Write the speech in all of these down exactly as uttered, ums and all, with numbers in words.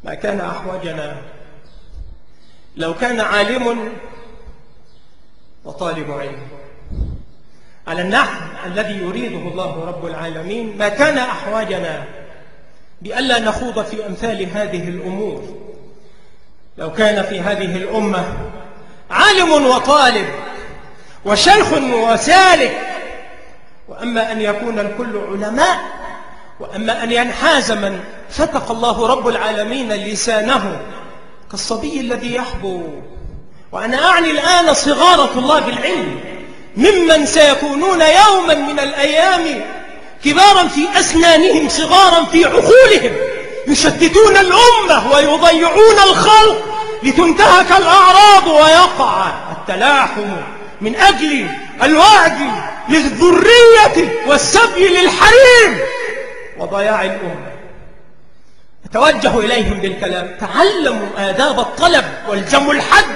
ما كان أحوجنا لو كان عالم وطالب علم على النحو الذي يريده الله رب العالمين، ما كان أحوجنا بألا نخوض في أمثال هذه الأمور. لو كان في هذه الأمة عالم وطالب وشيخ وسالك، وأما أن يكون الكل علماء، وأما أن ينحاز من فتق الله رب العالمين لسانه كالصبي الذي يحبو. وأنا أعني الآن صغار طلاب العلم ممن سيكونون يوما من الأيام كبارا في أسنانهم صغارا في عقولهم، يشتتون الأمة ويضيعون الخلق لتنتهك الأعراض ويقع التلاحم من أجل الوعد للذرية والسبي للحريم وضياع الأمة. أتوجه إليهم بالكلام: تعلموا آداب الطلب والجم الحد،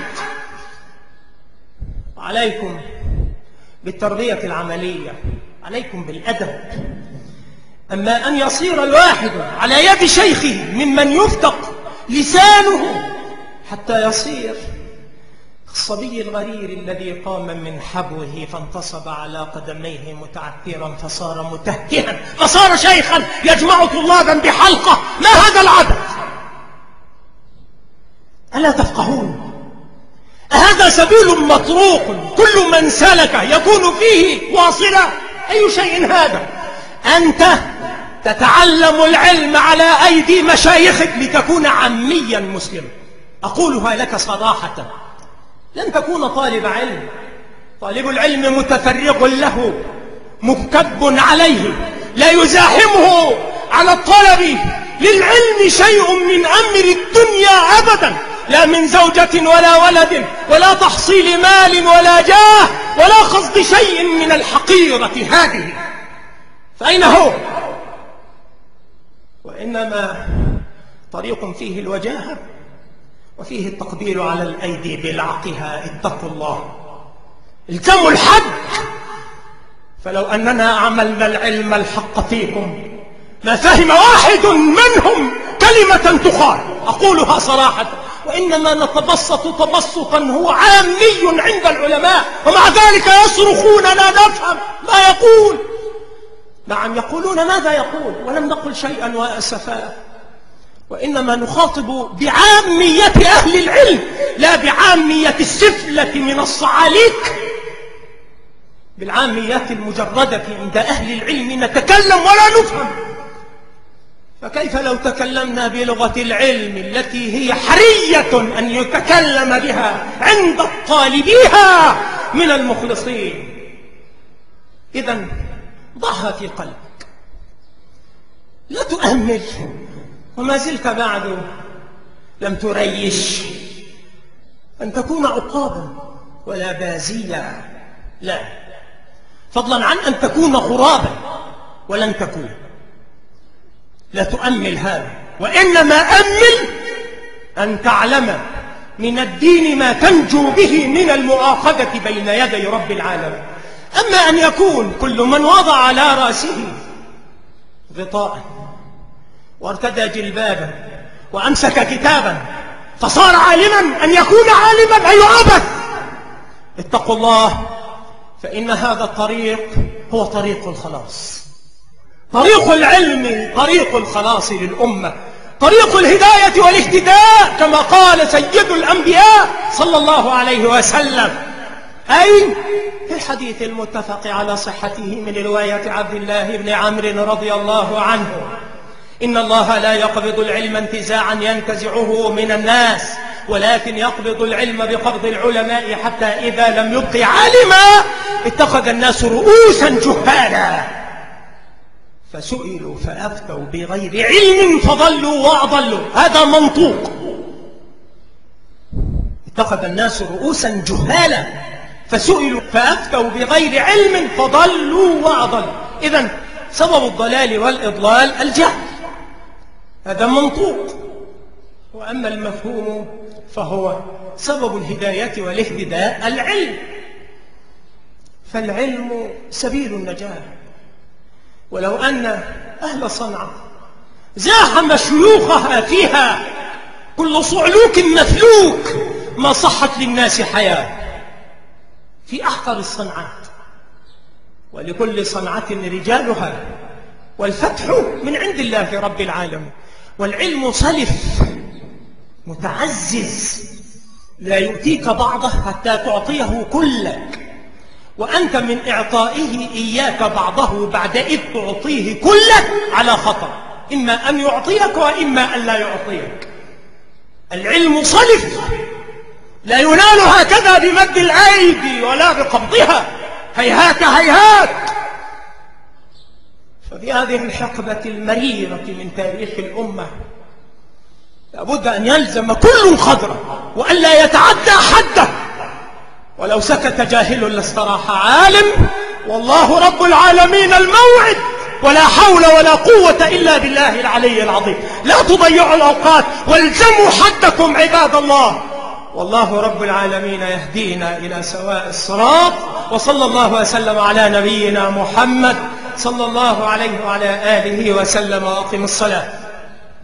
وعليكم بالتربية العملية، عليكم بالأدب. أما أن يصير الواحد على يد شيخه ممن يفتق لسانه حتى يصير الصبي الغرير الذي قام من حبوه فانتصب على قدميه متعثرا فصار متهكها فصار شيخا يجمع طلابا بحلقة، ما هذا العبث؟ ألا تفقهون؟ أهذا سبيل مطروق كل من سلك يكون فيه واصلا؟ أي شيء هذا؟ أنت تتعلم العلم على أيدي مشايخك لتكون عاميا مسلما. أقولها لك صراحة، لن تكون طالب علم. طالب العلم متفرغ له مكب عليه، لا يزاحمه على الطلب للعلم شيء من أمر الدنيا أبدا، لا من زوجة ولا ولد ولا تحصيل مال ولا جاه ولا قصد شيء من الحقيرة هذه. فأين هو؟ وإنما طريق فيه الوجاهة وفيه التقدير على الأيدي بلعقها. اتقوا الله، التموا الحد. فلو أننا عملنا العلم الحق فيكم ما فهم واحد منهم كلمة تقال، أقولها صراحة. وإنما نتبسط تبسطا هو عامي عند العلماء، ومع ذلك يصرخون لا نفهم ما يقول. نعم يقولون ماذا يقول، ولم نقل شيئا وأسفا، وإنما نخاطب بعامية أهل العلم لا بعامية السفلة من الصعاليك. بالعاميات المجردة عند أهل العلم نتكلم ولا نفهم. فكيف لو تكلمنا بلغة العلم التي هي حرية أن يتكلم بها عند الطالبيها من المخلصين؟ إذن ضعها في قلبك، لا تؤمل، وما زلت بعد لم تريش أن تكون عقابا ولا بازيا، لا، فضلا عن أن تكون غرابا، ولن تكون. لا تؤمل هذا، وإنما أمل أن تعلم من الدين ما تنجو به من المؤاخذة بين يدي رب العالمين. أما أن يكون كل من وضع على رأسه غطاء وارتدى جلبابا وأمسك كتابا فصار عالما، أن يكون عالما أي عبث. اتقوا الله، فإن هذا الطريق هو طريق الخلاص. طريق العلم طريق الخلاص للأمة، طريق الهداية والاهتداء، كما قال سيد الأنبياء صلى الله عليه وسلم. أي في الحديث المتفق على صحته من رواية عبد الله بن عمرو رضي الله عنه: إن الله لا يقبض العلم انتزاعا ينتزعه من الناس، ولكن يقبض العلم بقبض العلماء، حتى إذا لم يبق عالما اتخذ الناس رؤوسا جهالا فسئلوا فأفتوا بغير علم فضلوا وأضلوا. هذا منطوق. اتخذ الناس رؤوسا جهالا فسئلوا فأفتوا بغير علم فضلوا وأضلوا. إذن سبب الضلال والإضلال الجهل، هذا منطوق. وأما المفهوم فهو سبب الهداية والاهتداء العلم. فالعلم سبيل النجاة. ولو أن أهل صنعاء زاحم شيوخها فيها كل صعلوك مثلوك ما صحت للناس حياة في أحقر الصنعات، ولكل صنعة رجالها، والفتح من عند الله رب العالمين. والعلم صلف متعزز لا يؤتيك بعضه حتى تعطيه كلك، وأنت من إعطائه إياك بعضه بعد إذ تعطيه كلك على خطر، إما أن يعطيك وإما أن لا يعطيك. العلم صلف لا ينال هكذا بمد الأيدي ولا بقبضها، هيهات هيهات. ففي هذه الحقبة المريرة من تاريخ الأمة لابد أن يلزم كل قدره وأن لا يتعدى حده، ولو سكت جاهل لاستراح عالم، والله رب العالمين الموعد، ولا حول ولا قوة إلا بالله العلي العظيم. لا تضيعوا الأوقات والزموا حدكم عباد الله، والله رب العالمين يهدينا إلى سواء الصراط. وصلى الله وسلم على نبينا محمد صلى الله عليه وعلى آله وسلم. وأقم الصلاة.